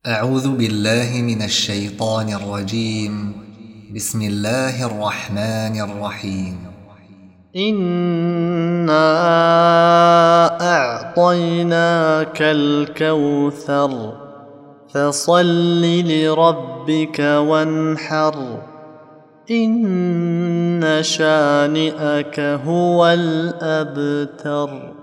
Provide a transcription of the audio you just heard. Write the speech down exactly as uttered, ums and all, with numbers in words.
أعوذ بالله من الشيطان الرجيم. بسم الله الرحمن الرحيم. إنا أعطيناك الكوثر فصل لربك وانحر إن شانئك هو الأبتر.